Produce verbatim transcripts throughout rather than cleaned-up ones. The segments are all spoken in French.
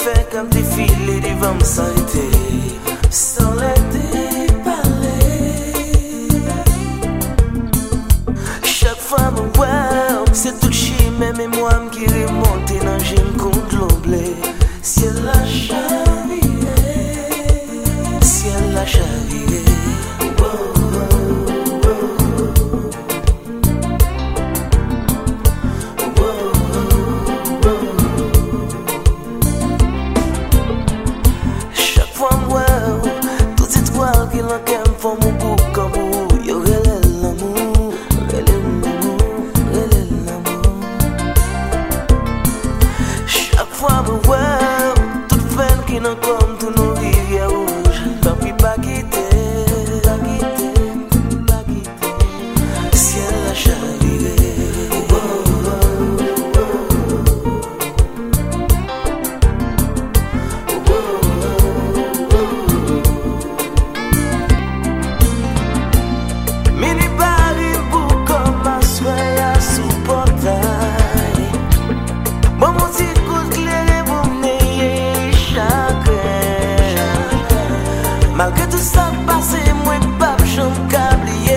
fait comme des filets devant me s'arrêter. Sans l'aider parler. Chaque fois me voir, c'est tout chi, même et moi qui remonte dans j'aime contre l'omblé. Si elle l'a chaviré, si elle l'a chaviré. For mon bouc comme vous, yo relève l'amour, relève l'amour, relève l'amour. Chaque fois me voir, toute fin qui n'en comme tous nos rivières rouges. Tant pis pas quitter, pas quitter, pas quitter. Si elle a chaviré. Malgré tout ça passé, moi pas j'en câblier.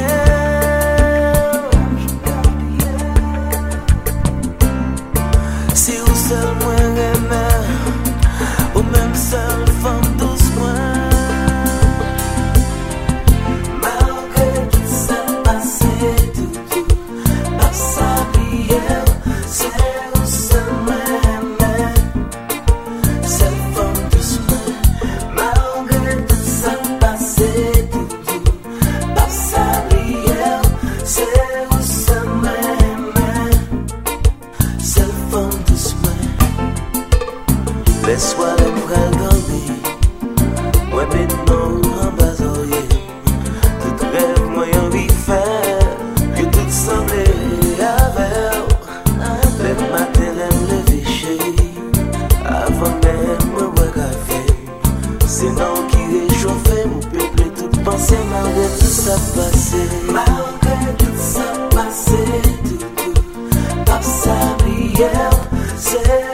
Si ou seul moi aimé, ou même seul femme doucement. Malgré tout ça passé, tout tout pas s'habiller, c'est ou seul moi aimé, seul femme doucement. Malgré tout ça passé, tout tout pas s'habiller, c'est où ça m'aime, seul femme doucement. Les soirées pral dormir, moi maintenant en bas oreiller. Tout rêve moi envie faire, que tout semblait avec. Les matins l'aime lever chéri, avant même moi boire café. C'est non qui réchauffait mon peuple tout pensé. Malgré tout ça passé, malgré tout ça passé, tout tout pas s'habiller, c'est